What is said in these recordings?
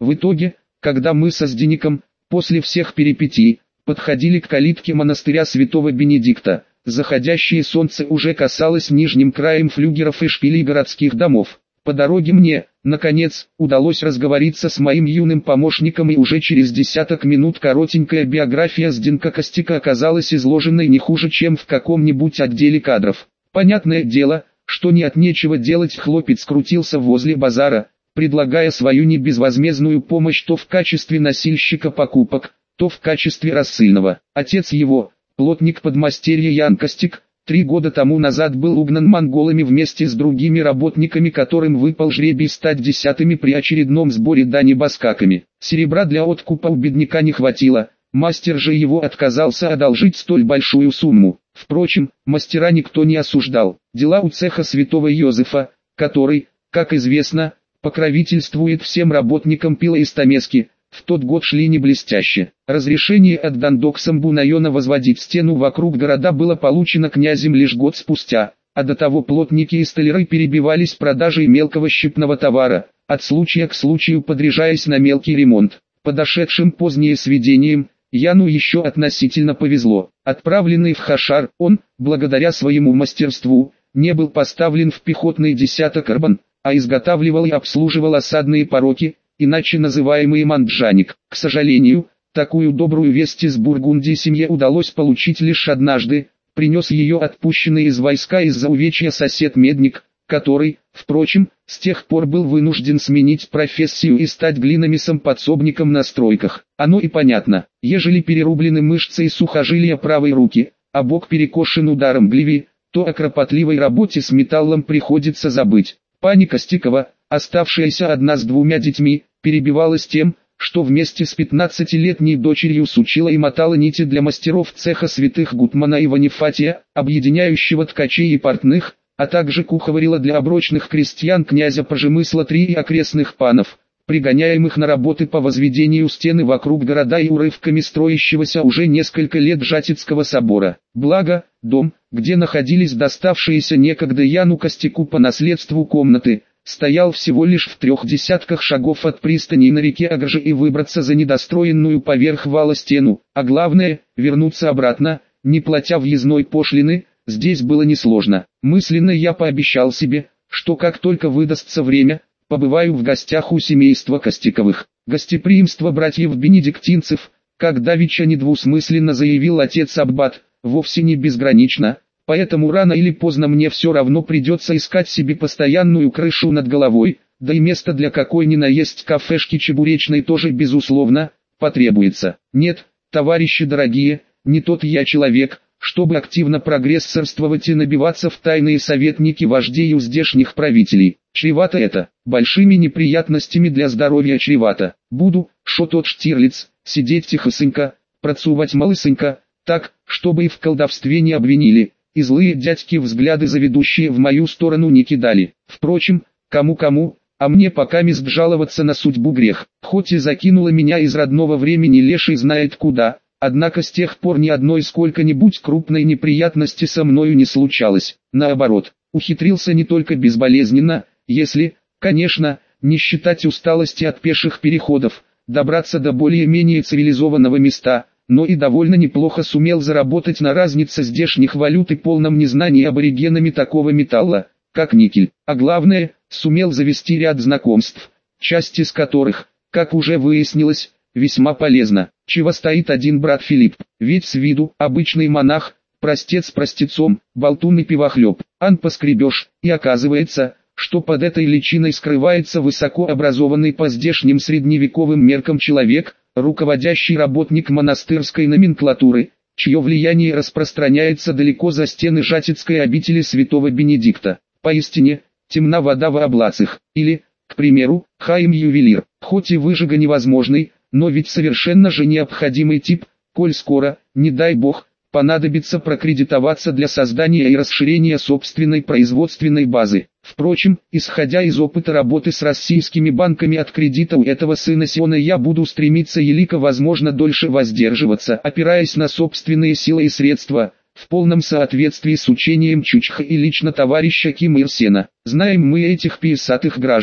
В итоге, когда мы со Здеником, после всех перипетий, подходили к калитке монастыря святого Бенедикта, заходящее солнце уже касалось нижним краем флюгеров и шпилей городских домов. По дороге мне, наконец, удалось разговориться с моим юным помощником, и уже через десяток минут коротенькая биография Зденка Костика оказалась изложенной не хуже, чем в каком-нибудь отделе кадров. Понятное дело, что не от нечего делать хлопец крутился возле базара, предлагая свою небезвозмездную помощь то в качестве носильщика покупок, то в качестве рассыльного. Отец его, плотник подмастерья Ян Костик, 3 года тому назад был угнан монголами вместе с другими работниками, которым выпал жребий стать 10-ми при очередном сборе дани баскаками. Серебра для откупа у бедняка не хватило, мастер же его отказался одолжить столь большую сумму. Впрочем, мастера никто не осуждал. Дела у цеха святого Йозефа, который, как известно, покровительствует всем работникам пила и стамески, в тот год шли не блестяще. Разрешение от Дандоксам Бунайона возводить стену вокруг города было получено князем лишь год спустя, а до того плотники и столяры перебивались продажей мелкого щипного товара, от случая к случаю подряжаясь на мелкий ремонт. Подошедшим позднее сведением, Яну еще относительно повезло. Отправленный в Хашар, он, благодаря своему мастерству, не был поставлен в пехотный десяток Арбан, а изготавливал и обслуживал осадные пороки, иначе называемый манджаник. К сожалению, такую добрую весть из Бургундии семье удалось получить лишь однажды, принес ее отпущенный из войска из-за увечья сосед Медник, который, впрочем, с тех пор был вынужден сменить профессию и стать глиномесом-подсобником на стройках. Оно и понятно, ежели перерублены мышцы и сухожилия правой руки, а бок перекошен ударом гливи, то о кропотливой работе с металлом приходится забыть. Пани Костикова, оставшаяся одна с 2 детьми, перебивалась тем, что вместе с 15-летней дочерью сучила и мотала нити для мастеров цеха святых Гутмана и Ванифатия, объединяющего ткачей и портных, а также куховарила для оброчных крестьян князя Пожемысла 3 и окрестных панов, пригоняемых на работы по возведению стены вокруг города и урывками строящегося уже несколько лет Жатицкого собора. Благо, дом, где находились доставшиеся некогда Яну Костику по наследству комнаты, стоял всего лишь в 3 десятках шагов от пристани на реке Агрже, и выбраться за недостроенную поверх вала стену, а главное, вернуться обратно, не платя въездной пошлины, здесь было несложно. Мысленно я пообещал себе, что как только выдастся время, побываю в гостях у семейства Костиковых. Гостеприимство братьев-бенедиктинцев, как давеча недвусмысленно заявил отец Аббат, вовсе не безгранично, поэтому рано или поздно мне все равно придется искать себе постоянную крышу над головой, да и место для какой ни на есть кафешки чебуречной тоже безусловно потребуется. Нет, товарищи дорогие, не тот я человек, чтобы активно прогрессорствовать и набиваться в тайные советники вождей у здешних правителей. Чревато это, большими неприятностями для здоровья чревато. Буду, шо тот Штирлиц, сидеть тихосенько, працувать малысенько, так, чтобы и в колдовстве не обвинили, и злые дядьки взгляды заведущие в мою сторону не кидали. Впрочем, кому-кому, а мне покамест жаловаться на судьбу грех. Хоть и закинула меня из родного времени леший знает куда, однако с тех пор ни одной сколько-нибудь крупной неприятности со мною не случалось. Наоборот, ухитрился не только безболезненно, если, конечно, не считать усталости от пеших переходов, добраться до более-менее цивилизованного места, но и довольно неплохо сумел заработать на разнице здешних валют и полном незнании аборигенами такого металла, как никель. А главное, сумел завести ряд знакомств, часть из которых, как уже выяснилось, весьма полезна. Чего стоит один брат Филипп, ведь с виду обычный монах, простец простецом, болтун и пивохлеб. Ан поскребешь, и оказывается, что под этой личиной скрывается высокообразованный по здешним средневековым меркам человек, руководящий работник монастырской номенклатуры, чье влияние распространяется далеко за стены Жатицкой обители святого Бенедикта. Поистине, темна вода в облацах, или, к примеру, Хаим-ювелир, хоть и выжига невозможный, но ведь совершенно же необходимый тип, коль скоро, не дай бог, понадобится прокредитоваться для создания и расширения собственной производственной базы. Впрочем, исходя из опыта работы с российскими банками, от кредита у этого сына Сиона я буду стремиться елико возможно дольше воздерживаться, опираясь на собственные силы и средства, в полном соответствии с учением Чучха и лично товарища Ким Ир Сена. Знаем мы этих пиесатых граждан,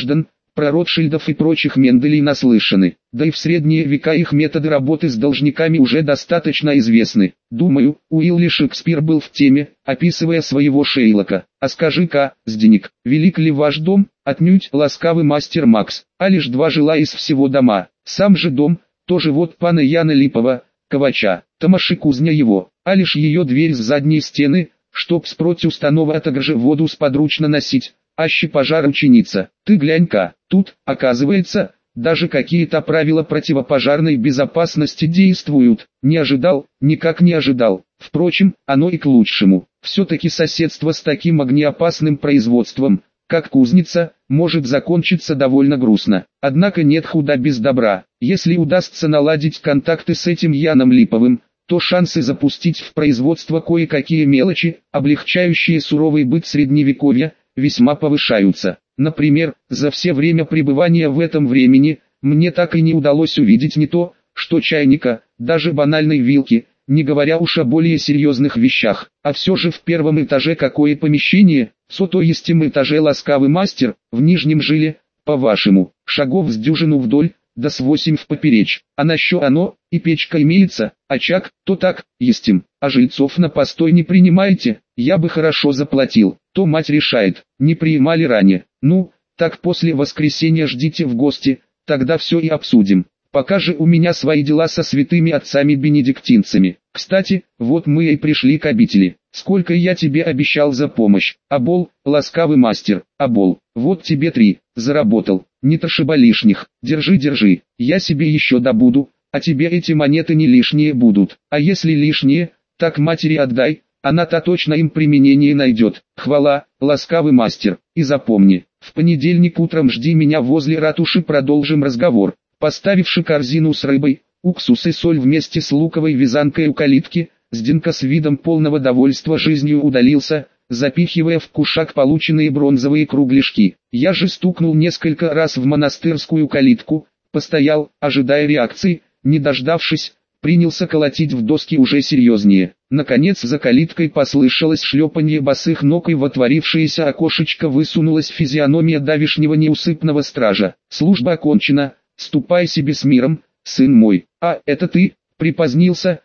про Ротшильдов и прочих Менделей наслышаны, да и в средние века их методы работы с должниками уже достаточно известны. Думаю, Уилли Шекспир был в теме, описывая своего Шейлока. А скажи-ка, Зденик, велик ли ваш дом? Отнюдь, ласкавый мастер Макс, а лишь 2 жила из всего дома. Сам же дом, тоже вот пана Яна Липова, ковача, тамаши кузня его, а лишь ее дверь с задней стены, чтоб спроть установа также воду сподручно носить, аще пожар ученица. Ты глянь-ка, тут, оказывается, даже какие-то правила противопожарной безопасности действуют. Не ожидал, никак не ожидал. Впрочем, оно и к лучшему. Все-таки соседство с таким огнеопасным производством, как кузница, может закончиться довольно грустно. Однако нет худа без добра. Если удастся наладить контакты с этим Яном Липовым, то шансы запустить в производство кое-какие мелочи, облегчающие суровый быт средневековья, весьма повышаются. Например, за все время пребывания в этом времени, мне так и не удалось увидеть не то, что чайника, даже банальной вилки, не говоря уж о более серьезных вещах. А все же в первом этаже какое помещение, то есть этаже ласкавый мастер, в нижнем жиле, по-вашему, шагов с дюжину вдоль, да с 8 в поперечь. А на що оно, и печка имеется, очаг, то так, естим. А жильцов на постой не принимаете? Я бы хорошо заплатил. То мать решает, не принимали ранее. Ну, так после воскресенья ждите в гости, тогда все и обсудим. Пока же у меня свои дела со святыми отцами-бенедиктинцами. Кстати, вот мы и пришли к обители. Сколько я тебе обещал за помощь? Абол, ласкавый мастер, Абол, вот тебе 3, заработал. Не тошиба лишних, держи, я себе еще добуду, а тебе эти монеты не лишние будут. А если лишние, так матери отдай, она-то точно им применение найдет. Хвала, ласкавый мастер, и запомни, в понедельник утром жди меня возле ратуши, продолжим разговор. Поставивши корзину с рыбой, уксус и соль вместе с луковой вязанкой у калитки, Зденька с видом полного довольства жизнью удалился, запихивая в кушак полученные бронзовые кругляшки. Я же стукнул несколько раз в монастырскую калитку, постоял, ожидая реакции, не дождавшись, принялся колотить в доски уже серьезнее. Наконец за калиткой послышалось шлепанье босых ног, и в отворившееся окошечко высунулась физиономия давишнего неусыпного стража. «Служба окончена, ступай себе с миром, сын мой». «А, это ты? Припозднился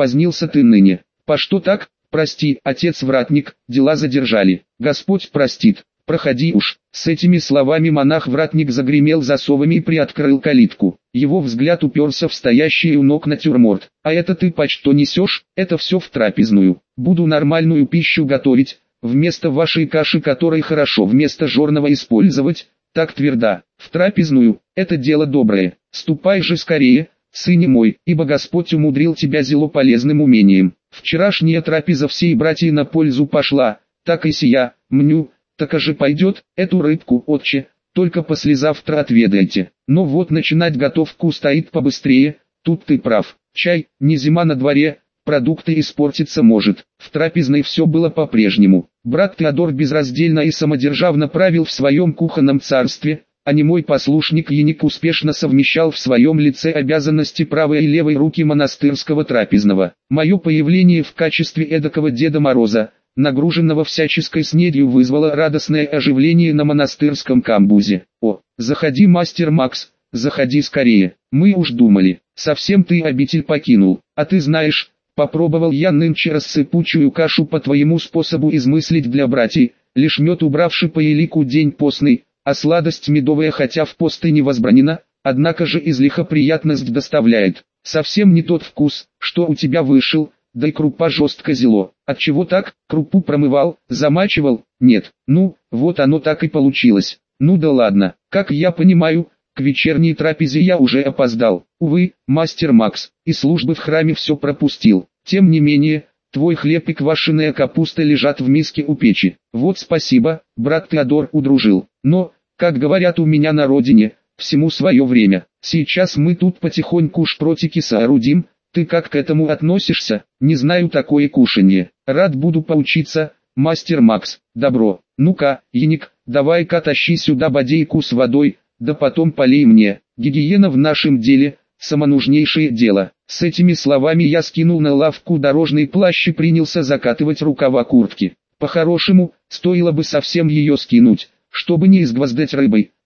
ты ныне. По что так? Прости, отец-вратник, дела задержали. Господь простит, проходи уж». С этими словами монах-вратник загремел засовами и приоткрыл калитку. Его взгляд уперся в стоящий у ног натюрморт. «А это ты почто несешь? Это все в трапезную. Буду нормальную пищу готовить, вместо вашей каши, которой хорошо вместо жорного использовать, так тверда. В трапезную, это дело доброе. Ступай же скорее, сыне мой, ибо Господь умудрил тебя зело полезным умением. Вчерашняя трапеза всей братьей на пользу пошла, так и сия, мню, так же пойдет, эту рыбку, отче, только послезавтра отведайте. Но вот начинать готовку стоит побыстрее, тут ты прав. Чай, не зима на дворе, продукты испортиться может». В трапезной все было по-прежнему. Брат Теодор безраздельно и самодержавно правил в своем кухонном царстве, а немой послушник Яник успешно совмещал в своем лице обязанности правой и левой руки монастырского трапезного. Мое появление в качестве эдакого Деда Мороза, нагруженного всяческой снедью, вызвало радостное оживление на монастырском камбузе. «О, заходи, мастер Макс, заходи скорее, мы уж думали, совсем ты обитель покинул. А ты знаешь, попробовал я нынче рассыпучую кашу по твоему способу измыслить для братьев, лишь мед убравши по елику день постный, а сладость медовая хотя в пост и не возбранена, однако же излиха приятность доставляет. Совсем не тот вкус, что у тебя вышел, да и крупа жестко зело. Отчего так? Крупу промывал, замачивал? Нет. Ну, вот оно так и получилось. Ну да ладно, как я понимаю, к вечерней трапезе я уже опоздал. Увы, мастер Макс, и службы в храме все пропустил. Тем не менее, твой хлеб и квашеная капуста лежат в миске у печи. Вот спасибо, брат Теодор удружил. Но, как говорят у меня на родине, всему свое время. Сейчас мы тут потихоньку шпротики соорудим. Ты как к этому относишься? Не знаю такое кушанье. Рад буду поучиться, мастер Макс. Добро. Ну-ка, Яник, давай-ка тащи сюда бодейку с водой, да потом полей мне. Гигиена в нашем деле – самонужнейшее дело. С этими словами я скинул на лавку дорожный плащ и принялся закатывать рукава куртки. По-хорошему, стоило бы совсем ее скинуть, чтобы не изгвоздать рыбой,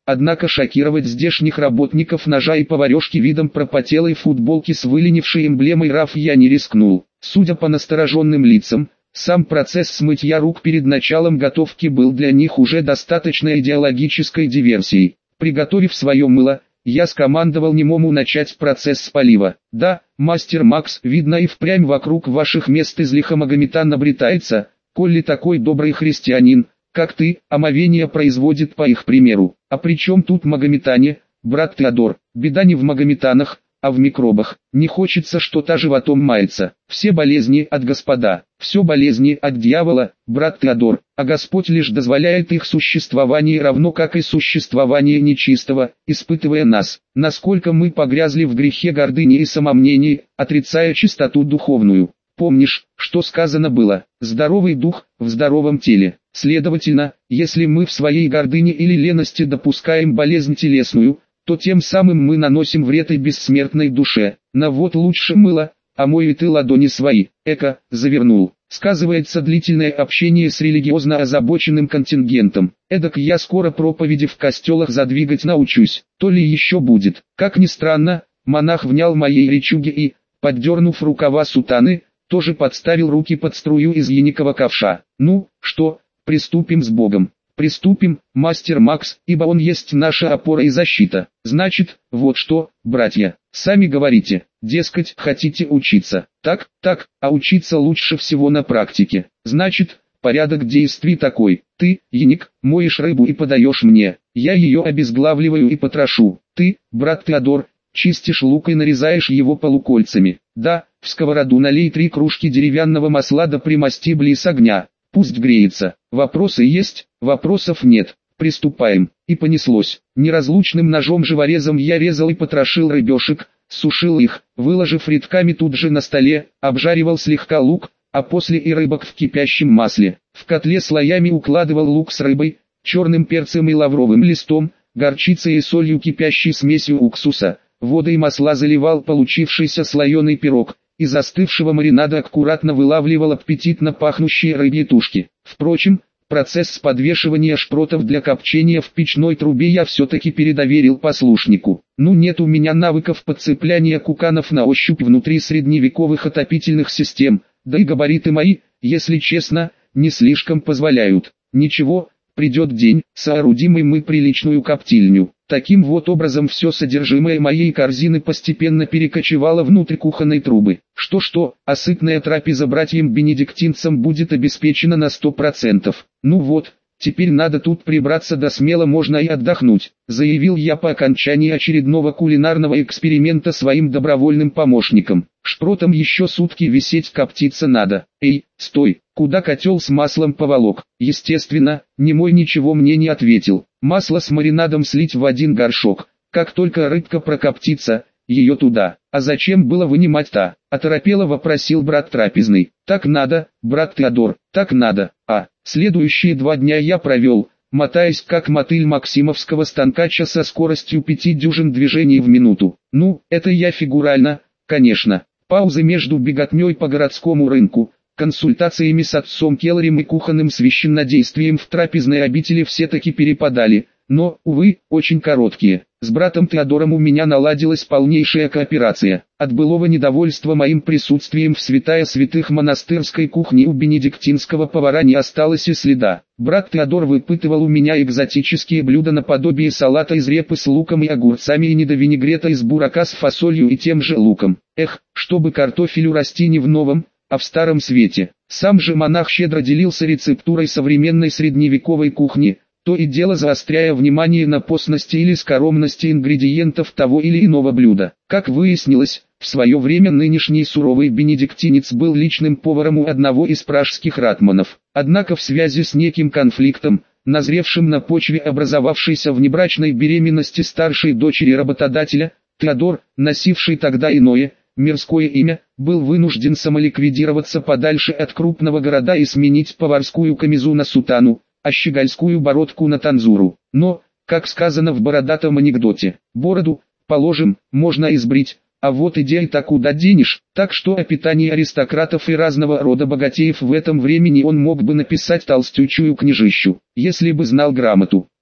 однако шокировать здешних работников ножа и поварешки видом пропотелой футболки с выленившей эмблемой РАФ я не рискнул. Судя по настороженным лицам, сам процесс смытья рук перед началом готовки был для них уже достаточно идеологической диверсией. Приготовив свое мыло, я скомандовал немому начать процесс с полива. «Да, мастер Макс, видно и впрямь вокруг ваших мест излиха Магометан обретается, коли такой добрый христианин, как ты, омовение производит по их примеру. А при чем тут магометане, брат Теодор? Беда не в магометанах, а в микробах. Не хочется что-то животом маяться. Все болезни от Господа, все болезни от дьявола, брат Теодор, а Господь лишь дозволяет их существование равно как и существование нечистого, испытывая нас, насколько мы погрязли в грехе гордыни и самомнении, отрицая чистоту духовную. Помнишь, что сказано было, здоровый дух в здоровом теле. Следовательно, если мы в своей гордыне или лености допускаем болезнь телесную, то тем самым мы наносим вред и бессмертной душе. На вот лучше мыло, омой и ты ладони свои. Эко, завернул. Сказывается длительное общение с религиозно озабоченным контингентом. Эдак я скоро проповеди в костелах задвигать научусь. То ли еще будет. Как ни странно, монах внял моей речуге и, поддернув рукава сутаны, тоже подставил руки под струю из яникового ковша. Ну, что, приступим с Богом. Приступим, мастер Макс, ибо он есть наша опора и защита. Значит, вот что, братья, сами говорите, дескать, хотите учиться. Так, а учиться лучше всего на практике. Значит, порядок действий такой. Ты, яник, моешь рыбу и подаешь мне. Я ее обезглавливаю и потрошу. Ты, брат Теодор, чистишь лук и нарезаешь его полукольцами. Да, в сковороду налей 3 кружки деревянного масла да примасти близ огня. Пусть греется. Вопросы есть? Вопросов нет. Приступаем. И понеслось. Неразлучным ножом-живорезом я резал и потрошил рыбешек, сушил их, выложив рядками тут же на столе, обжаривал слегка лук, а после и рыбок в кипящем масле. В котле слоями укладывал лук с рыбой, черным перцем и лавровым листом, горчицей и солью, кипящей смесью уксуса. Водой масла заливал получившийся слоеный пирог. Из застывшего маринада аккуратно вылавливал аппетитно пахнущие рыбьи тушки. Впрочем, процесс подвешивания шпротов для копчения в печной трубе я все-таки передоверил послушнику. Ну нет у меня навыков подцепляния куканов на ощупь внутри средневековых отопительных систем, да и габариты мои, если честно, не слишком позволяют. Ничего, придет день, соорудим и мы приличную коптильню. Таким вот образом все содержимое моей корзины постепенно перекочевало внутрь кухонной трубы. Что-что, а сытная трапеза братьям-бенедиктинцам будет обеспечена на 100%. Ну вот, теперь надо тут прибраться, да смело можно и отдохнуть, заявил я по окончании очередного кулинарного эксперимента своим добровольным помощникам. Шпротом еще сутки висеть коптиться надо. Эй, стой, куда котел с маслом поволок? Естественно, немой ничего мне не ответил. Масло с маринадом слить в один горшок. Как только рыбка прокоптится, ее туда. А зачем было вынимать-то? Оторопело вопросил брат трапезный. Так надо, брат Теодор, так надо. Следующие 2 дня я провел, мотаясь как мотыль максимовского станкача со скоростью 5 дюжин движений в минуту. Ну, это я фигурально, конечно. Паузы между беготней по городскому рынку, консультациями с отцом Келлерем и кухонным священнодействием в трапезной обители все-таки перепадали, но, увы, очень короткие. С братом Теодором у меня наладилась полнейшая кооперация. От былого недовольства моим присутствием в святая святых монастырской кухни у бенедиктинского повара не осталось и следа. Брат Теодор выпытывал у меня экзотические блюда наподобие салата из репы с луком и огурцами и недовинегрета из бурака с фасолью и тем же луком. Эх, чтобы картофелю расти не в новом, а в старом свете. Сам же монах щедро делился рецептурой современной средневековой кухни, то и дело заостряя внимание на постности или скоромности ингредиентов того или иного блюда. Как выяснилось, в свое время нынешний суровый бенедиктинец был личным поваром у одного из пражских ратманов. Однако в связи с неким конфликтом, назревшим на почве образовавшейся внебрачной беременности старшей дочери работодателя, Теодор, носивший тогда иное, мирское имя, был вынужден самоликвидироваться подальше от крупного города и сменить поварскую камизу на сутану, а щегольскую бородку на танзуру. Но, как сказано в бородатом анекдоте, бороду, положим, можно избрить, а вот идея-то куда денешь? Так что о питании аристократов и разного рода богатеев в этом времени он мог бы написать толстючую книжищу, если бы знал грамоту.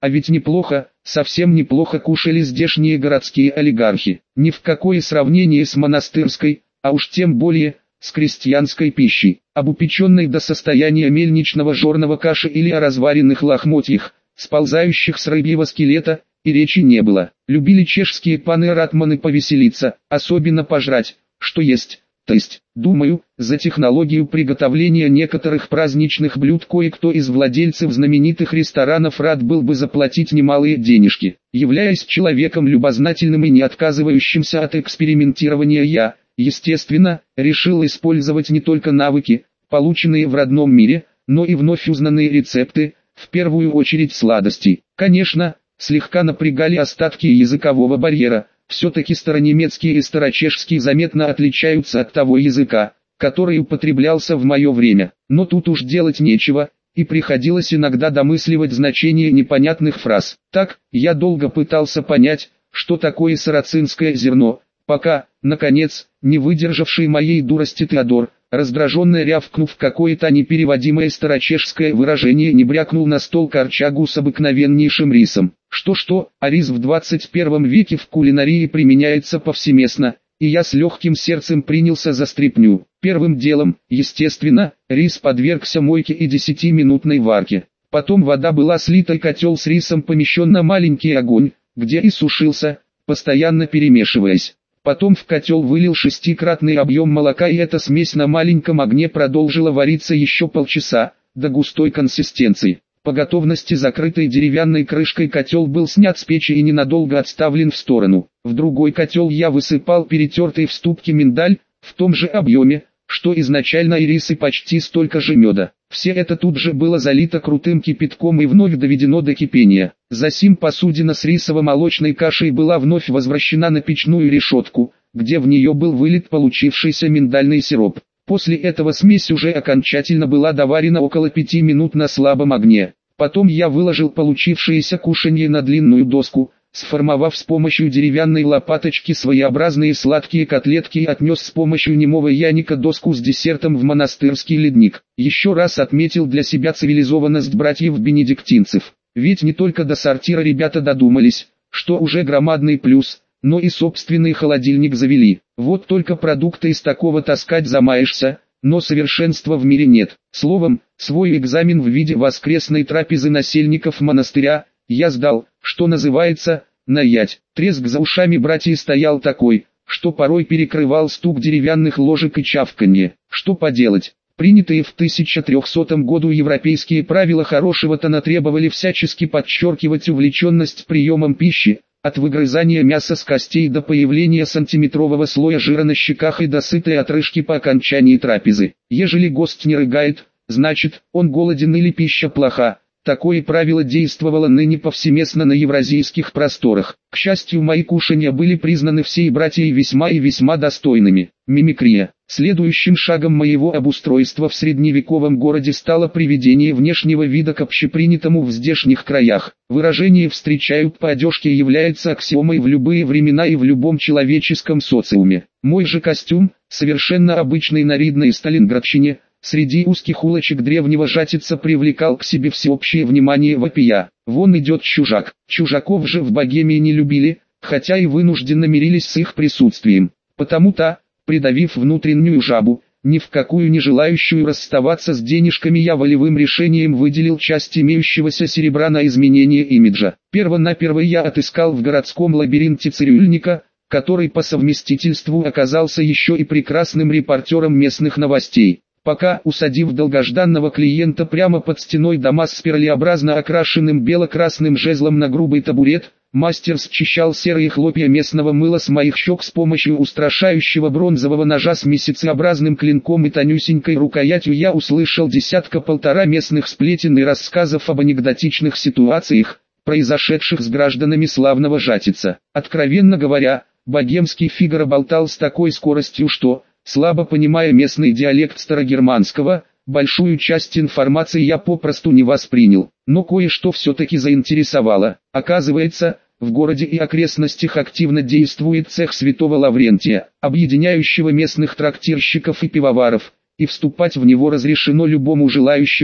А ведь неплохо, совсем неплохо кушали здешние городские олигархи. Ни в какое сравнение с монастырской, а уж тем более с крестьянской пищей. Об упеченной до состояния мельничного жорного каши или о разваренных лохмотьях, сползающих с рыбьего скелета, и речи не было. Любили чешские паны-ратманы повеселиться, особенно пожрать, что есть. То есть, думаю, за технологию приготовления некоторых праздничных блюд кое-кто из владельцев знаменитых ресторанов рад был бы заплатить немалые денежки. Являясь человеком любознательным и не отказывающимся от экспериментирования, я, естественно, решил использовать не только навыки, полученные в родном мире, но и вновь узнанные рецепты, в первую очередь сладостей. Конечно, слегка напрягали остатки языкового барьера. Все-таки старонемецкий и старочешский заметно отличаются от того языка, который употреблялся в мое время. Но тут уж делать нечего, и приходилось иногда домысливать значение непонятных фраз. Так, я долго пытался понять, что такое сарацинское зерно, пока, наконец, не выдержавший моей дурости Теодор, раздраженно рявкнув какое-то непереводимое старочешское выражение, не брякнул на стол корчагу с обыкновеннейшим рисом. Что-что, а рис в 21 веке в кулинарии применяется повсеместно, и я с легким сердцем принялся за стряпню. Первым делом, естественно, рис подвергся мойке и 10-минутной варке. Потом вода была слита и котел с рисом помещен на маленький огонь, где и сушился, постоянно перемешиваясь. Потом в котел вылил 6-кратный объем молока, и эта смесь на маленьком огне продолжила вариться еще полчаса, до густой консистенции. По готовности закрытой деревянной крышкой котел был снят с печи и ненадолго отставлен в сторону. В другой котел я высыпал перетертый в ступке миндаль, в том же объеме, что изначально и рис, и почти столько же меда. Все это тут же было залито крутым кипятком и вновь доведено до кипения. Засим посудина с рисово-молочной кашей была вновь возвращена на печную решетку, где в нее был вылит получившийся миндальный сироп. После этого смесь уже окончательно была доварена около 5 минут на слабом огне. Потом я выложил получившееся кушанье на длинную доску, сформовав с помощью деревянной лопаточки своеобразные сладкие котлетки, и отнес с помощью немого яника доску с десертом в монастырский ледник. Еще раз отметил для себя цивилизованность братьев-бенедиктинцев. Ведь не только до сортира ребята додумались, что уже громадный плюс, но и собственный холодильник завели. Вот только продукты из такого таскать замаешься, но совершенства в мире нет. Словом, свой экзамен в виде воскресной трапезы насельников монастыря я сдал, что называется, наять. Треск за ушами братьев стоял такой, что порой перекрывал стук деревянных ложек и чавканье. Что поделать? Принятые в 1300 году европейские правила хорошего тона требовали всячески подчеркивать увлеченность приемом пищи, от выгрызания мяса с костей до появления сантиметрового слоя жира на щеках и до сытой отрыжки по окончании трапезы. Ежели гость не рыгает, значит, он голоден или пища плоха. Такое правило действовало ныне повсеместно на евразийских просторах. К счастью, мои кушанья были признаны всей братьей весьма и весьма достойными. Мимикрия. Следующим шагом моего обустройства в средневековом городе стало приведение внешнего вида к общепринятому в здешних краях. Выражение «встречают по одежке» является аксиомой в любые времена и в любом человеческом социуме. Мой же костюм, совершенно обычный на Ридной Сталинградщине, среди узких улочек древнего Жатица привлекал к себе всеобщее внимание вопия. Вон идет чужак. Чужаков же в Богемии не любили, хотя и вынужденно мирились с их присутствием. Потому-то, придавив внутреннюю жабу, ни в какую не желающую расставаться с денежками, я волевым решением выделил часть имеющегося серебра на изменение имиджа. Первонаперво я отыскал в городском лабиринте цирюльника, который по совместительству оказался еще и прекрасным репортером местных новостей. Пока, усадив долгожданного клиента прямо под стеной дома с спиралеобразно окрашенным бело-красным жезлом на грубый табурет, мастер счищал серые хлопья местного мыла с моих щек с помощью устрашающего бронзового ножа с месяцеобразным клинком и тонюсенькой рукоятью, я услышал десятка-полтора местных сплетен и рассказов об анекдотичных ситуациях, произошедших с гражданами славного Жатица. Откровенно говоря, богемский Фигаро болтал с такой скоростью, что, слабо понимая местный диалект старогерманского, большую часть информации я попросту не воспринял. Но кое-что все-таки заинтересовало. Оказывается, в городе и окрестностях активно действует цех Святого Лаврентия, объединяющего местных трактирщиков и пивоваров, и вступать в него разрешено любому желающему,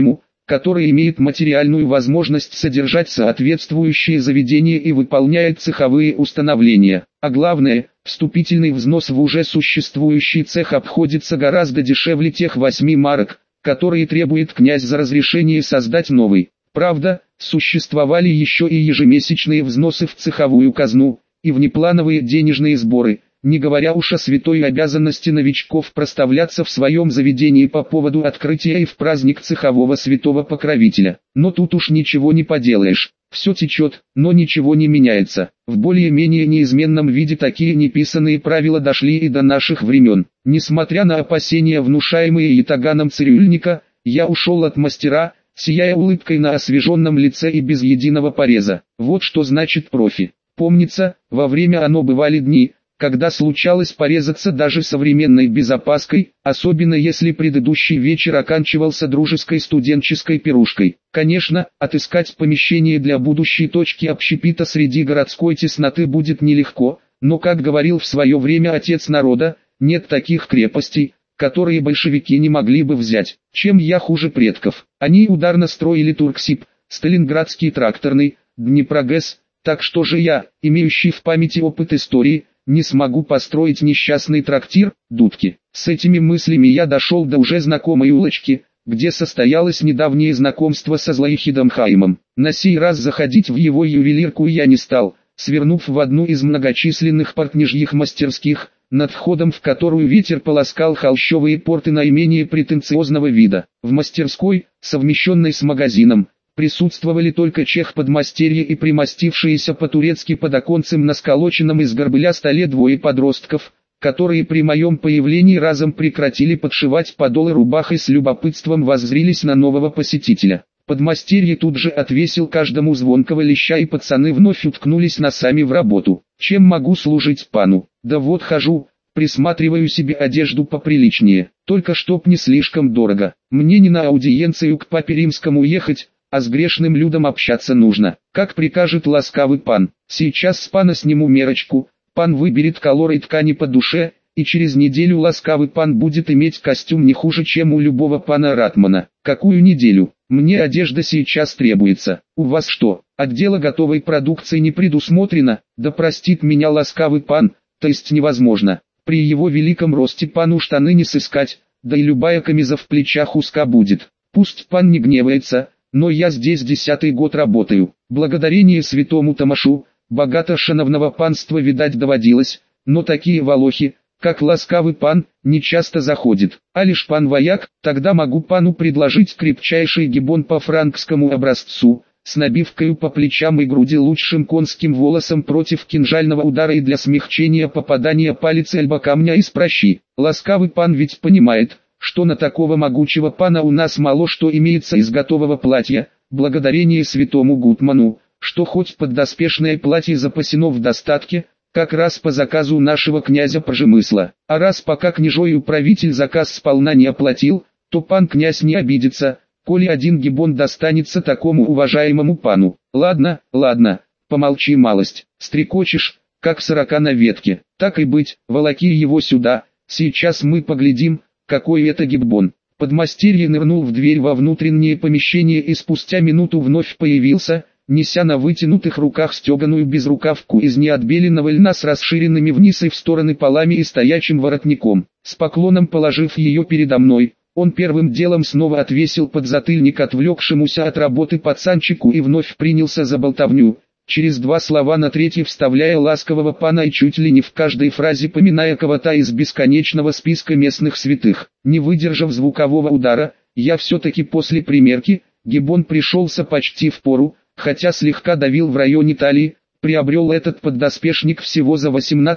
который имеет материальную возможность содержать соответствующие заведения и выполняет цеховые установления. А главное, вступительный взнос в уже существующий цех обходится гораздо дешевле тех 8 марок, которые требует князь за разрешение создать новый. Правда, существовали еще и ежемесячные взносы в цеховую казну, и внеплановые денежные сборы, не говоря уж о святой обязанности новичков проставляться в своем заведении по поводу открытия и в праздник цехового святого покровителя. Но тут уж ничего не поделаешь, все течет, но ничего не меняется. В более-менее неизменном виде такие неписанные правила дошли и до наших времен. Несмотря на опасения, внушаемые ятаганом цирюльника, я ушел от мастера, сияя улыбкой на освеженном лице и без единого пореза. Вот что значит профи. Помнится, во время оно бывали дни, когда случалось порезаться даже современной безопаской, особенно если предыдущий вечер оканчивался дружеской студенческой пирушкой. Конечно, отыскать помещение для будущей точки общепита среди городской тесноты будет нелегко, но, как говорил в свое время отец народа, нет таких крепостей, которые большевики не могли бы взять. Чем я хуже предков? Они ударно строили Турксиб, Сталинградский тракторный, Днепрогэс, так что же я, имеющий в памяти опыт истории, не смогу построить несчастный трактир, дудки. С этими мыслями я дошел до уже знакомой улочки, где состоялось недавнее знакомство со Злоихидом Хаимом. На сей раз заходить в его ювелирку я не стал, свернув в одну из многочисленных портнижьих мастерских, над входом в которую ветер полоскал холщовые порты наименее претенциозного вида. В мастерской, совмещенной с магазином, присутствовали только чех-подмастерье и примостившиеся по-турецки под оконцем на сколоченном из горбыля столе двое подростков, которые при моем появлении разом прекратили подшивать подолы рубах и с любопытством воззрились на нового посетителя. Подмастерье тут же отвесил каждому звонкого леща, и пацаны вновь уткнулись носами в работу. Чем могу служить пану? Да вот хожу, присматриваю себе одежду поприличнее, только чтоб не слишком дорого. Мне не на аудиенцию к папе римскому ехать, а с грешным людом общаться нужно. Как прикажет ласкавый пан. Сейчас с пана сниму мерочку, пан выберет колор и ткани по душе, и через неделю ласкавый пан будет иметь костюм не хуже, чем у любого пана Ратмана. Какую неделю? Мне одежда сейчас требуется. У вас что, отдела готовой продукции не предусмотрено? Да простит меня ласкавый пан, то есть невозможно. При его великом росте пану штаны не сыскать, да и любая камиза в плечах узка будет. Пусть пан не гневается, но я здесь 10-й год работаю. Благодарение святому Томашу, богато шановного панства видать доводилось, но такие волохи, как ласкавый пан, не часто заходит. А лишь пан вояк, тогда могу пану предложить крепчайший гиббон по франкскому образцу, с набивкою по плечам и груди, лучшим конским волосом против кинжального удара и для смягчения попадания палицы альба камня из прощи. Ласкавый пан ведь понимает, что на такого могучего пана у нас мало что имеется из готового платья, благодарение святому Гутману, что хоть поддоспешное платье запасено в достатке, как раз по заказу нашего князя Пржемысла. А раз пока княжой управитель заказ сполна не оплатил, то пан князь не обидится, коли один гиббон достанется такому уважаемому пану. Ладно, ладно, помолчи малость, стрекочешь, как сорока на ветке. Так и быть, волоки его сюда, сейчас мы поглядим, какой это гиббон. Подмастерье нырнул в дверь во внутреннее помещение и спустя минуту вновь появился, неся на вытянутых руках стеганую безрукавку из неотбеленного льна с расширенными вниз и в стороны полами и стоячим воротником. С поклоном положив ее передо мной, он первым делом снова отвесил подзатыльник отвлекшемуся от работы пацанчику и вновь принялся за болтовню, через два слова на третий вставляя ласкового пана и чуть ли не в каждой фразе поминая кого-то из бесконечного списка местных святых. Не выдержав звукового удара, я все-таки после примерки, гиббон пришелся почти в пору, хотя слегка давил в районе талии, приобрел этот поддоспешник всего за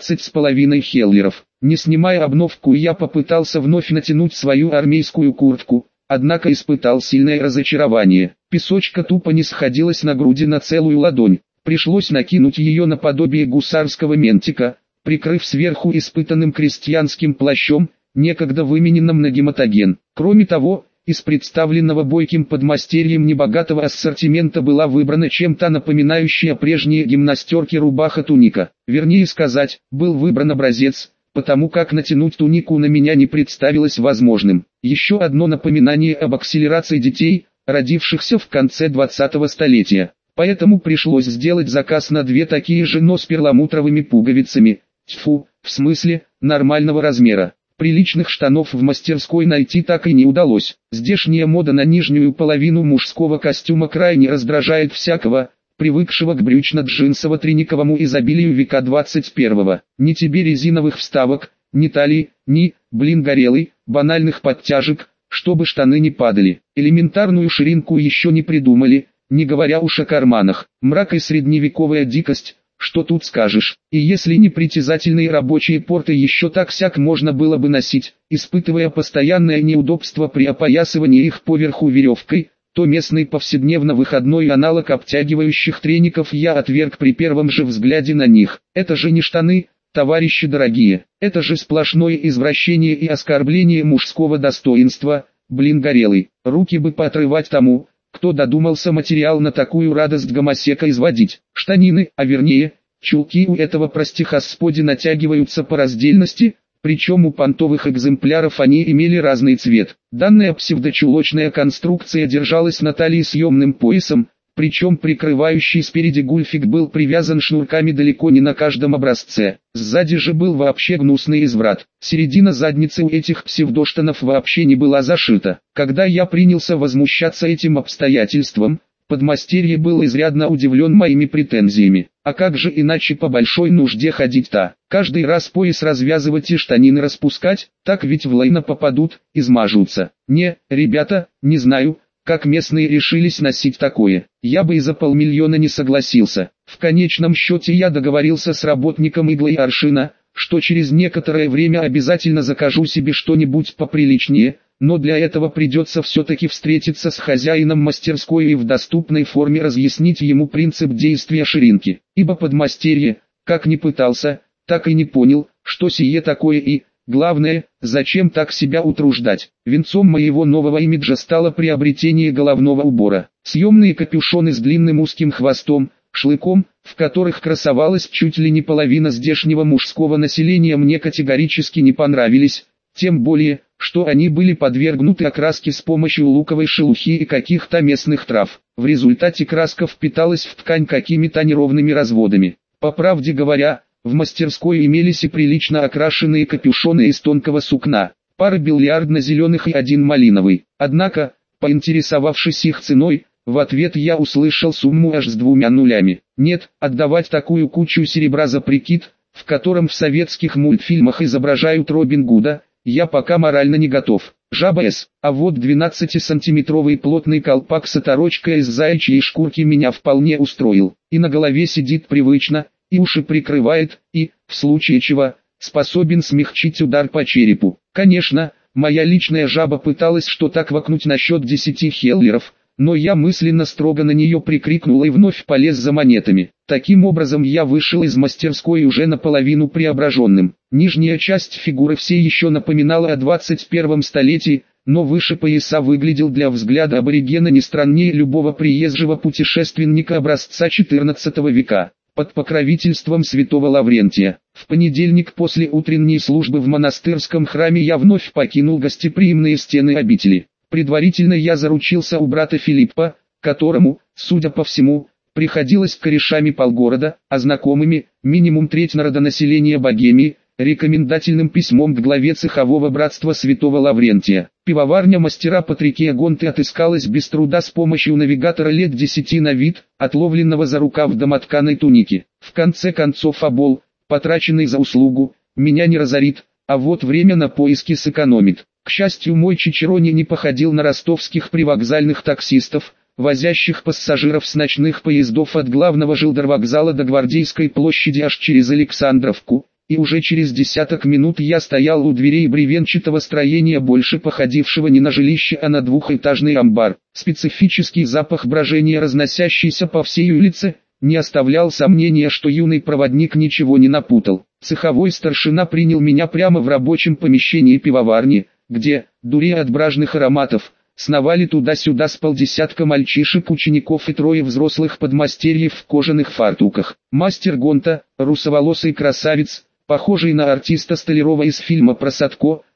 18,5 хеллеров. Не снимая обновку, я попытался вновь натянуть свою армейскую куртку, однако испытал сильное разочарование. Песочка тупо не сходилась на груди на целую ладонь. Пришлось накинуть ее наподобие гусарского ментика, прикрыв сверху испытанным крестьянским плащом, некогда вымененным на гематоген. Кроме того, из представленного бойким подмастерьем небогатого ассортимента была выбрана чем-то напоминающая прежние гимнастерки рубаха-туника. Вернее сказать, был выбран образец, потому как натянуть тунику на меня не представилось возможным. Еще одно напоминание об акселерации детей, родившихся в конце 20-го столетия. Поэтому пришлось сделать заказ на 2 такие же, но с перламутровыми пуговицами. Тьфу, в смысле, нормального размера. Приличных штанов в мастерской найти так и не удалось. Здешняя мода на нижнюю половину мужского костюма крайне раздражает всякого, привыкшего к брючно-джинсово-трениковому изобилию века 21-го. Ни тебе резиновых вставок, ни талии, ни, горелый, банальных подтяжек, чтобы штаны не падали. Элементарную ширинку еще не придумали, не говоря уж о карманах. Мрак и средневековая дикость, что тут скажешь. И если непритязательные рабочие порты еще так-сяк можно было бы носить, испытывая постоянное неудобство при опоясывании их поверху веревкой, то местный повседневно-выходной аналог обтягивающих треников я отверг при первом же взгляде на них. Это же не штаны, товарищи дорогие, это же сплошное извращение и оскорбление мужского достоинства, горелый. Руки бы поотрывать тому, кто додумался материал на такую радость гомосека изводить. Штанины, а вернее, чулки у этого прости-господи натягиваются по раздельности, причем у понтовых экземпляров они имели разный цвет. Данная псевдочулочная конструкция держалась на талии съемным поясом, причем прикрывающий спереди гульфик был привязан шнурками далеко не на каждом образце. Сзади же был вообще гнусный изврат. Середина задницы у этих псевдоштанов вообще не была зашита. Когда я принялся возмущаться этим обстоятельством, подмастерье был изрядно удивлен моими претензиями. А как же иначе по большой нужде ходить-то? Каждый раз пояс развязывать и штанины распускать, так ведь в лайно попадут, измажутся. Не, ребята, не знаю, как местные решились носить такое. Я бы и за 500 000 не согласился. В конечном счете я договорился с работником иглы и аршина, что через некоторое время обязательно закажу себе что-нибудь поприличнее, но для этого придется все-таки встретиться с хозяином мастерской и в доступной форме разъяснить ему принцип действия ширинки. Ибо подмастерье, как ни пытался, так и не понял, что сие такое и, главное, зачем так себя утруждать. Венцом моего нового имиджа стало приобретение головного убора. Съемные капюшоны с длинным узким хвостом, шлыком, в которых красовалась чуть ли не половина здешнего мужского населения, мне категорически не понравились, тем более, что они были подвергнуты окраске с помощью луковой шелухи и каких-то местных трав. В результате краска впиталась в ткань какими-то неровными разводами. По правде говоря, в мастерской имелись и прилично окрашенные капюшоны из тонкого сукна, пара бильярдно-зеленых и 1 малиновый. Однако, поинтересовавшись их ценой, в ответ я услышал сумму аж с 2 нулями. Нет, отдавать такую кучу серебра за прикид, в котором в советских мультфильмах изображают Робин Гуда, я пока морально не готов. Жаба С. А вот 12-сантиметровый плотный колпак с оторочкой из заячьей шкурки меня вполне устроил. И на голове сидит привычно, и уши прикрывает, и, в случае чего, способен смягчить удар по черепу. Конечно, моя личная жаба пыталась что-то квакнуть насчет 10 хеллеров, но я мысленно строго на нее прикрикнул и вновь полез за монетами. Таким образом я вышел из мастерской уже наполовину преображенным. Нижняя часть фигуры все еще напоминала о 21 столетии, но выше пояса выглядел для взгляда аборигена не страннее любого приезжего путешественника образца 14 века. Под покровительством святого Лаврентия. В понедельник после утренней службы в монастырском храме я вновь покинул гостеприимные стены обители. Предварительно я заручился у брата Филиппа, которому, судя по всему, приходилось корешами полгорода, а знакомыми, минимум треть народонаселения Богемии, рекомендательным письмом к главе цехового братства святого Лаврентия. Пивоварня мастера Патрикия Гонты отыскалась без труда с помощью навигатора лет 10 на вид, отловленного за рукав домотканой туники. В конце концов обол, потраченный за услугу, меня не разорит, а вот время на поиски сэкономит. К счастью, мой чичерони не походил на ростовских привокзальных таксистов, возящих пассажиров с ночных поездов от главного жилдорвокзала до Гвардейской площади аж через Александровку, и уже через десяток минут я стоял у дверей бревенчатого строения, больше походившего не на жилище, а на двухэтажный амбар. Специфический запах брожения, разносящийся по всей улице, не оставлял сомнения, что юный проводник ничего не напутал. Цеховой старшина принял меня прямо в рабочем помещении пивоварни, где, дурея от бражных ароматов, сновали туда-сюда с полдесятка мальчишек, учеников и 3 взрослых подмастерьев в кожаных фартуках. Мастер Гонта, русоволосый красавец, похожий на артиста Столярова из фильма про Садко,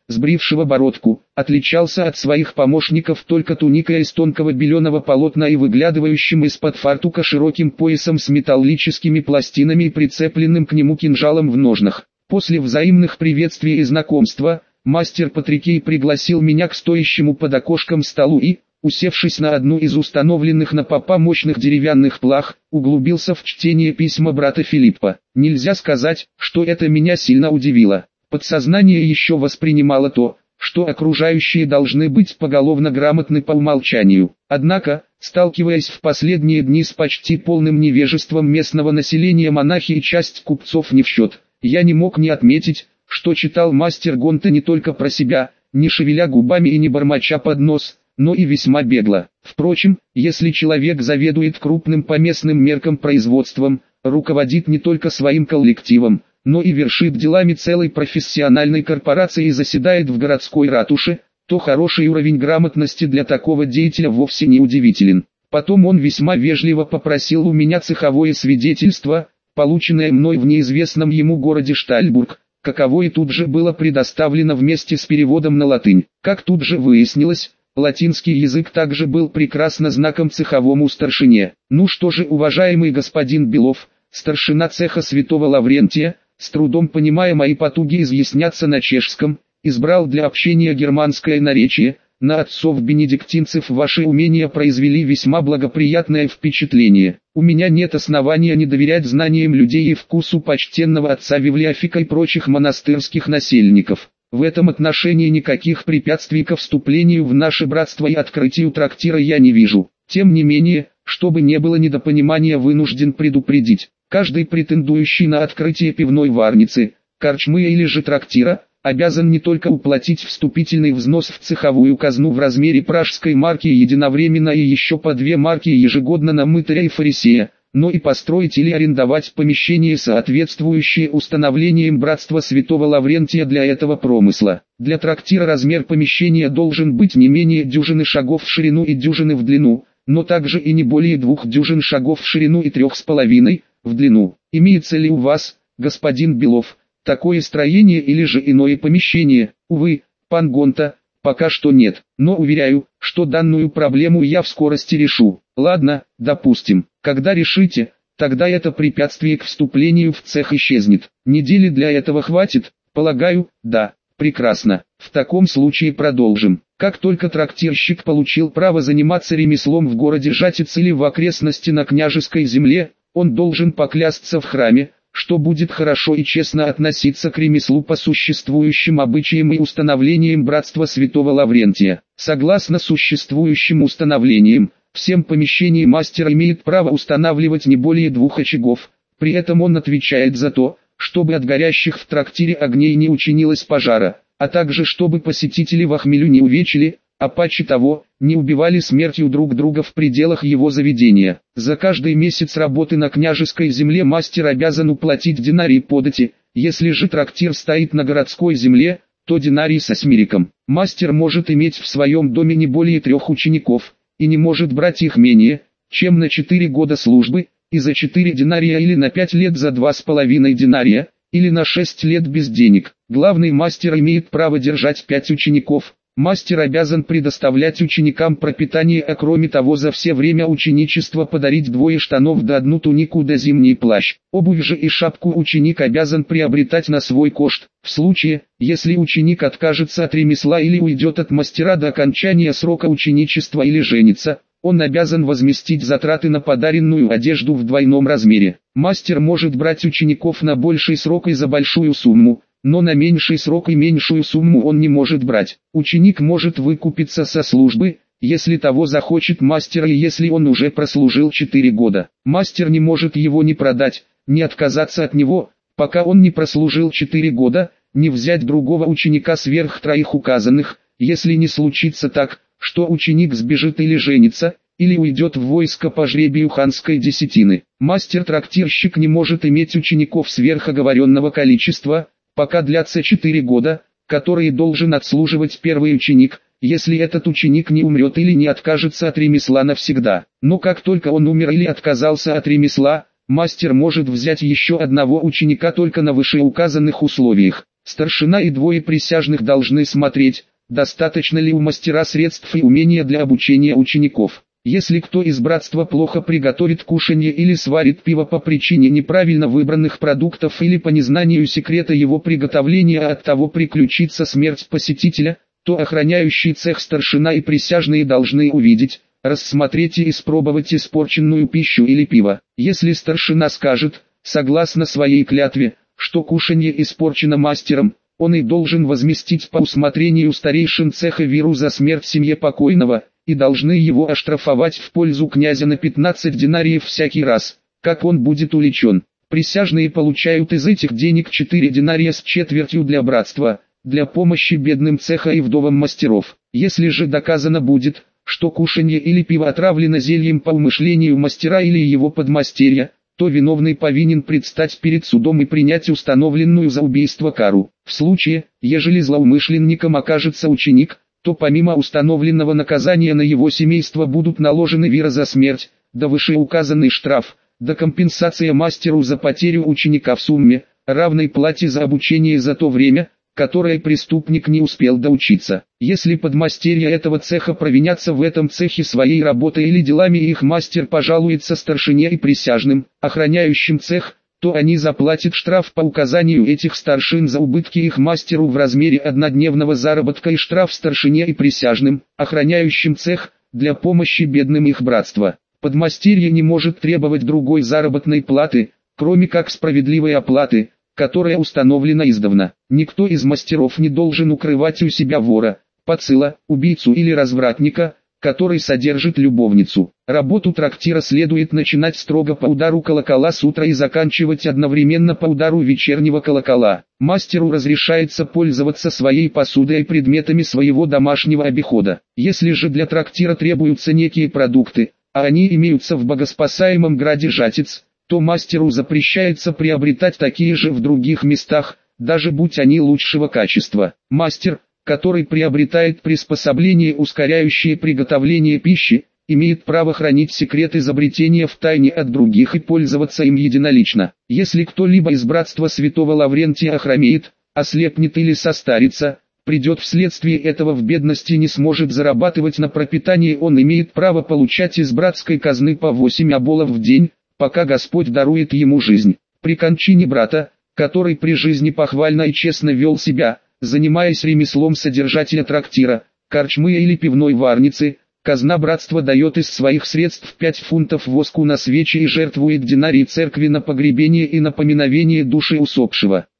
сбрившего бородку, отличался от своих помощников только туникой из тонкого беленого полотна и выглядывающим из-под фартука широким поясом с металлическими пластинами и прицепленным к нему кинжалом в ножнах. После взаимных приветствий и знакомства, мастер Патрикей пригласил меня к стоящему под окошком столу и, усевшись на одну из установленных на попа мощных деревянных плах, углубился в чтение письма брата Филиппа. Нельзя сказать, что это меня сильно удивило. Подсознание еще воспринимало то, что окружающие должны быть поголовно грамотны по умолчанию. Однако, сталкиваясь в последние дни с почти полным невежеством местного населения, монахи и часть купцов не в счет, я не мог не отметить, что читал мастер Гонте не только про себя, не шевеля губами и не бормоча под нос, но и весьма бегло. Впрочем, если человек заведует крупным по местным меркам производством, руководит не только своим коллективом, но и вершит делами целой профессиональной корпорации и заседает в городской ратуше, то хороший уровень грамотности для такого деятеля вовсе не удивителен. Потом он весьма вежливо попросил у меня цеховое свидетельство, полученное мной в неизвестном ему городе Штальбург, каковое тут же было предоставлено вместе с переводом на латынь. Как тут же выяснилось, латинский язык также был прекрасно знаком цеховому старшине. Ну что же, уважаемый господин Белов, старшина цеха Святого Лаврентия, с трудом понимая мои потуги изъясняться на чешском, избрал для общения германское наречие. На отцов-бенедиктинцев ваши умения произвели весьма благоприятное впечатление. У меня нет основания не доверять знаниям людей и вкусу почтенного отца Вивлеофика и прочих монастырских насельников. В этом отношении никаких препятствий ко вступлению в наше братство и открытию трактира я не вижу. Тем не менее, чтобы не было недопонимания, вынужден предупредить. Каждый претендующий на открытие пивной варницы, корчмы или же трактира, обязан не только уплатить вступительный взнос в цеховую казну в размере пражской марки единовременно и еще по 2 марки ежегодно на мытаря и фарисея, но и построить или арендовать помещение, соответствующее установлениям братства Святого Лаврентия для этого промысла. Для трактира размер помещения должен быть не менее дюжины шагов в ширину и дюжины в длину, но также и не более 2 дюжин шагов в ширину и 3,5 в длину. Имеется ли у вас, господин Белов, такое строение или же иное помещение? Увы, пан Гонта, пока что нет, но уверяю, что данную проблему я в скорости решу. Ладно, допустим, когда решите, тогда это препятствие к вступлению в цех исчезнет. Недели для этого хватит? Полагаю, да. Прекрасно. В таком случае продолжим. Как только трактирщик получил право заниматься ремеслом в городе Жатец или в окрестности на княжеской земле, он должен поклясться в храме, что будет хорошо и честно относиться к ремеслу по существующим обычаям и установлениям братства Святого Лаврентия. Согласно существующим установлениям, всем помещениям мастер имеет право устанавливать не более 2 очагов, при этом он отвечает за то, чтобы от горящих в трактире огней не учинилось пожара, а также чтобы посетители в хмелю не увечили, а паче того, не убивали смертью друг друга в пределах его заведения. За каждый месяц работы на княжеской земле мастер обязан уплатить динарий подати, если же трактир стоит на городской земле, то динарий со смириком. Мастер может иметь в своем доме не более 3 учеников, и не может брать их менее, чем на 4 года службы, и за 4 динария или на 5 лет за 2,5 динария, или на 6 лет без денег. Главный мастер имеет право держать 5 учеников. Мастер обязан предоставлять ученикам пропитание, а кроме того за все время ученичества подарить 2 штанов да 1 тунику да зимний плащ. Обувь же и шапку ученик обязан приобретать на свой кошт. В случае, если ученик откажется от ремесла или уйдет от мастера до окончания срока ученичества или женится, он обязан возместить затраты на подаренную одежду в 2 размере. Мастер может брать учеников на больший срок и за большую сумму, но на меньший срок и меньшую сумму он не может брать. Ученик может выкупиться со службы, если того захочет мастер и если он уже прослужил 4 года. Мастер не может его ни продать, ни отказаться от него, пока он не прослужил 4 года, не взять другого ученика сверх 3 указанных, если не случится так, что ученик сбежит или женится, или уйдет в войско по жребию ханской десятины. Мастер-трактирщик не может иметь учеников сверх оговоренного количества, пока длятся 4 года, которые должен отслуживать первый ученик, если этот ученик не умрет или не откажется от ремесла навсегда. Но как только он умер или отказался от ремесла, мастер может взять еще одного ученика только на вышеуказанных условиях. Старшина и двое присяжных должны смотреть, достаточно ли у мастера средств и умения для обучения учеников. Если кто из братства плохо приготовит кушанье или сварит пиво по причине неправильно выбранных продуктов или по незнанию секрета его приготовления, а от того приключится смерть посетителя, то охраняющий цех старшина и присяжные должны увидеть, рассмотреть и испробовать испорченную пищу или пиво. Если старшина скажет, согласно своей клятве, что кушанье испорчено мастером, он и должен возместить по усмотрению старейшин цеха виру за смерть семье покойного, и должны его оштрафовать в пользу князя на 15 динариев всякий раз, как он будет уличен. Присяжные получают из этих денег 4 динария с четвертью для братства, для помощи бедным цеха и вдовам мастеров. Если же доказано будет, что кушанье или пиво отравлено зельем по умышлению мастера или его подмастерья, то виновный повинен предстать перед судом и принять установленную за убийство кару. В случае, ежели злоумышленником окажется ученик, то помимо установленного наказания на его семейство будут наложены вира за смерть, да вышеуказанный штраф, да компенсация мастеру за потерю ученика в сумме, равной плате за обучение за то время, которое преступник не успел доучиться. Если подмастерья этого цеха провинятся в этом цехе своей работой или делами и их мастер пожалуется старшине и присяжным, охраняющим цех, то они заплатят штраф по указанию этих старшин за убытки их мастеру в размере однодневного заработка и штраф старшине и присяжным, охраняющим цех, для помощи бедным их братства. Подмастерье не может требовать другой заработной платы, кроме как справедливой оплаты, которая установлена издавна. Никто из мастеров не должен укрывать у себя вора, поцила, убийцу или развратника, который содержит любовницу. Работу трактира следует начинать строго по удару колокола с утра и заканчивать одновременно по удару вечернего колокола. Мастеру разрешается пользоваться своей посудой и предметами своего домашнего обихода. Если же для трактира требуются некие продукты, а они имеются в богоспасаемом граде Жатец, то мастеру запрещается приобретать такие же в других местах, даже будь они лучшего качества. Мастер, который приобретает приспособления, ускоряющие приготовление пищи, имеет право хранить секрет изобретения в тайне от других и пользоваться им единолично. Если кто-либо из братства святого Лаврентия охромеет, ослепнет или состарится, придет вследствие этого в бедности и не сможет зарабатывать на пропитание, он имеет право получать из братской казны по 8 оболов в день, пока Господь дарует ему жизнь. При кончине брата, который при жизни похвально и честно вел себя, занимаясь ремеслом содержателя трактира, корчмы или пивной варницы, казна братства дает из своих средств 5 фунтов воску на свечи и жертвует динарий церкви на погребение и на поминовение души усопшего.